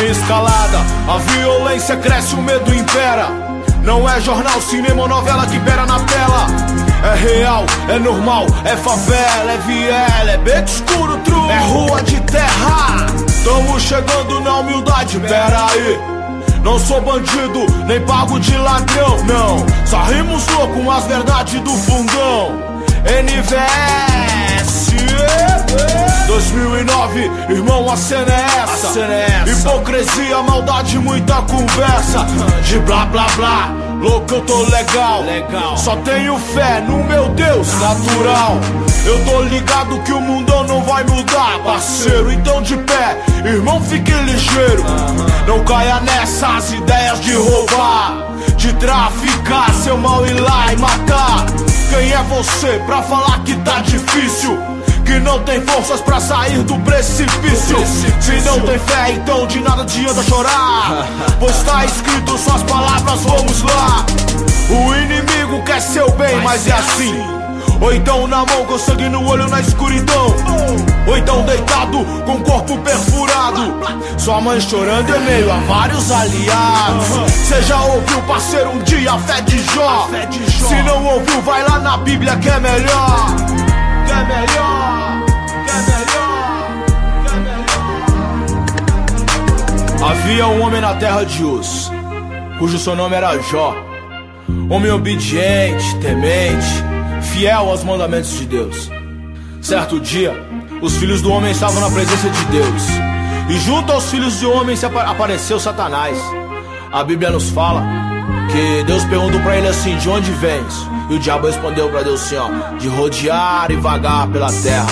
Em escalada, a violência cresce, o medo impera. Não é jornal, cinema ou novela que pera na tela. É real, é normal, é favela, é viela, é beco escuro, true, é rua de terra. Tamo chegando na humildade, pera aí. Não sou bandido, nem pago de ladrão, não. Só rimos louco com as verdades do fundão. NVS 2009, irmão, a cena é essa. Hipocrisia, maldade, muita conversa. De blá blá blá, louco eu tô legal. Só tenho fé no meu Deus natural. Eu tô ligado que o mundão não vai mudar, parceiro, então de pé, irmão, fique ligeiro. Não caia nessas ideias de roubar, de traficar, seu mal ir lá e matar. Quem é você pra falar que tá difícil? Que não tem forças pra sair do precipício. Se não tem fé, então de nada adianta chorar, pois tá escrito suas palavras, vamos lá. O inimigo quer seu bem, mas é assim. Ou então na mão com sangue no olho na escuridão, ou então deitado com o corpo perfurado. Sua mãe chorando em meio a vários aliados. Cê já ouviu, parceiro, um dia a fé de Jó? Se não ouviu, vai lá na Bíblia que é melhor. Que é melhor, que é melhor, que é melhor. Havia um homem na terra de Uz, cujo seu nome era Jó. Homem obediente, temente, fiel aos mandamentos de Deus. Certo dia, os filhos do homem estavam na presença de Deus, e junto aos filhos do homem apareceu Satanás. A Bíblia nos fala que Deus perguntou pra ele assim: de onde vens? E o diabo respondeu pra Deus assim, ó: de rodear e vagar pela terra.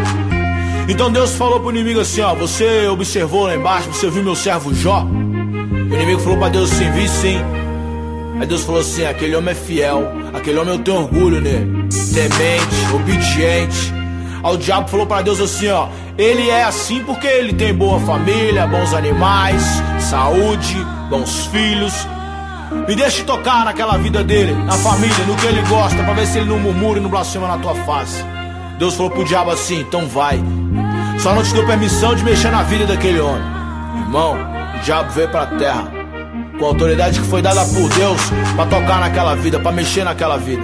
Então Deus falou pro inimigo assim, ó: você observou lá embaixo, você viu meu servo Jó? O inimigo falou pra Deus assim: vi sim. Aí Deus falou assim: aquele homem é fiel, aquele homem eu tenho orgulho nele, temente, obediente. Aí o diabo falou pra Deus assim, ó: ele é assim porque ele tem boa família, bons animais, saúde, bons filhos. Me deixe tocar naquela vida dele, na família, no que ele gosta, pra ver se ele não murmura e não blasfema na tua face. Deus falou pro diabo assim: então vai, só não te dou permissão de mexer na vida daquele homem. Irmão, o diabo veio pra terra com a autoridade que foi dada por Deus pra tocar naquela vida, pra mexer naquela vida.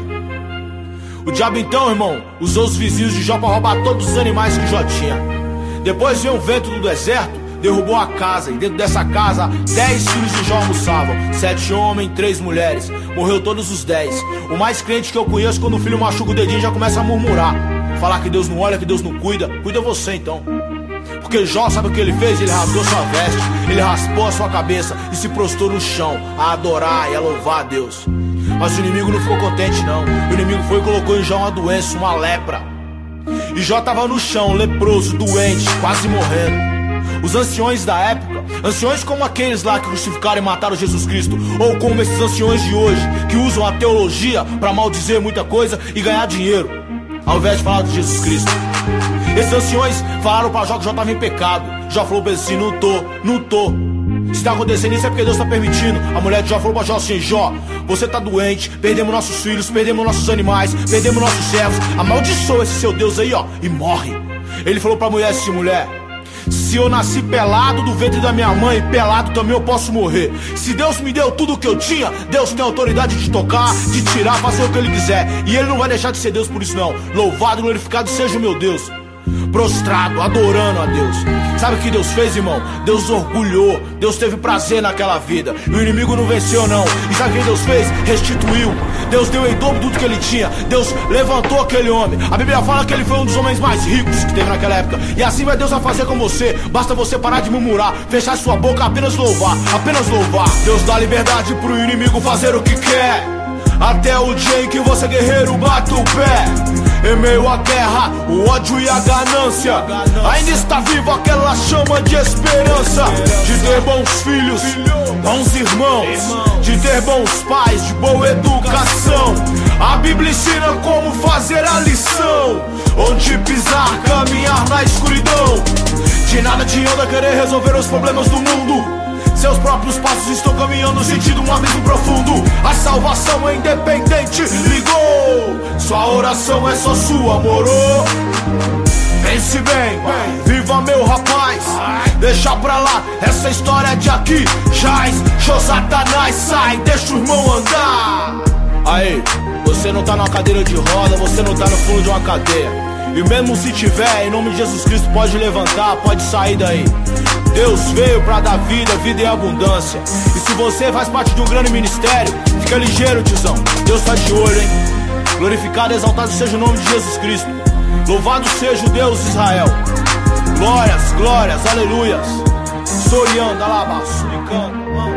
O diabo então, irmão, usou os vizinhos de Jó pra roubar todos os animais que Jó tinha. Depois veio um vento do deserto, derrubou a casa, e dentro dessa casa 10 filhos de Jó almoçavam, 7 homens, 3 mulheres. Morreu todos os 10. O mais crente que eu conheço, quando o filho machuca o dedinho, já começa a murmurar, falar que Deus não olha, que Deus não cuida. Cuida você então. Porque Jó, sabe o que ele fez? Ele rasgou sua veste, ele raspou a sua cabeça e se prostrou no chão a adorar e a louvar a Deus. Mas o inimigo não ficou contente não. O inimigo foi e colocou em Jó uma doença, uma lepra. E Jó estava no chão, leproso, doente, quase morrendo. Os anciões da época, anciões como aqueles lá que crucificaram e mataram Jesus Cristo, ou como esses anciões de hoje, que usam a teologia para maldizer muita coisa e ganhar dinheiro, ao invés de falar de Jesus Cristo. Esses anciões falaram pra Jó que Jó estava em pecado. Jó falou pra ele assim: não tô. Se tá acontecendo isso é porque Deus tá permitindo. A mulher de Jó falou pra Jó assim: Jó, você tá doente, perdemos nossos filhos, perdemos nossos animais, perdemos nossos servos. Amaldiçoa esse seu Deus aí, ó, e morre. Ele falou pra mulher assim: mulher, se eu nasci pelado do ventre da minha mãe, pelado também eu posso morrer. Se Deus me deu tudo o que eu tinha, Deus tem autoridade de tocar, de tirar, fazer o que Ele quiser. E Ele não vai deixar de ser Deus por isso não. Louvado e glorificado seja o meu Deus. Prostrado, adorando a Deus. Sabe o que Deus fez, irmão? Deus orgulhou, Deus teve prazer naquela vida. E o inimigo não venceu não. E sabe o que Deus fez? Restituiu. Deus deu em dobro tudo que ele tinha. Deus levantou aquele homem. A Bíblia fala que ele foi um dos homens mais ricos que teve naquela época. E assim vai Deus vai fazer com você. Basta você parar de murmurar, fechar sua boca, apenas louvar. Apenas louvar. Deus dá liberdade pro inimigo fazer o que quer, até o dia em que você, guerreiro, bate o pé. Em meio à guerra, o ódio e a ganância, ainda está viva aquela chama de esperança. De ter bons filhos, bons irmãos, de ter bons pais, de boa educação. A Bíblia ensina como fazer a lição, onde pisar, caminhar na escuridão. De nada adianta querer resolver os problemas do mundo. Seus próprios passos estão caminhando no sentido um abismo profundo. A salvação é independente, ligou. Sua oração é só sua, moro. Pense bem, viva meu rapaz. Deixa pra lá essa história de aqui jaz. Show Satanás, sai, deixa o irmão andar. Aí, você não tá numa cadeira de roda, você não tá no fundo de uma cadeia. E mesmo se tiver, em nome de Jesus Cristo, pode levantar, pode sair daí. Deus veio pra dar vida, vida em abundância. E se você faz parte de um grande ministério, fica ligeiro, tiozão, Deus tá de olho, hein? Glorificado e exaltado seja o nome de Jesus Cristo. Louvado seja o Deus de Israel. Glórias, glórias, aleluias. Soriando, alabaço, brincando,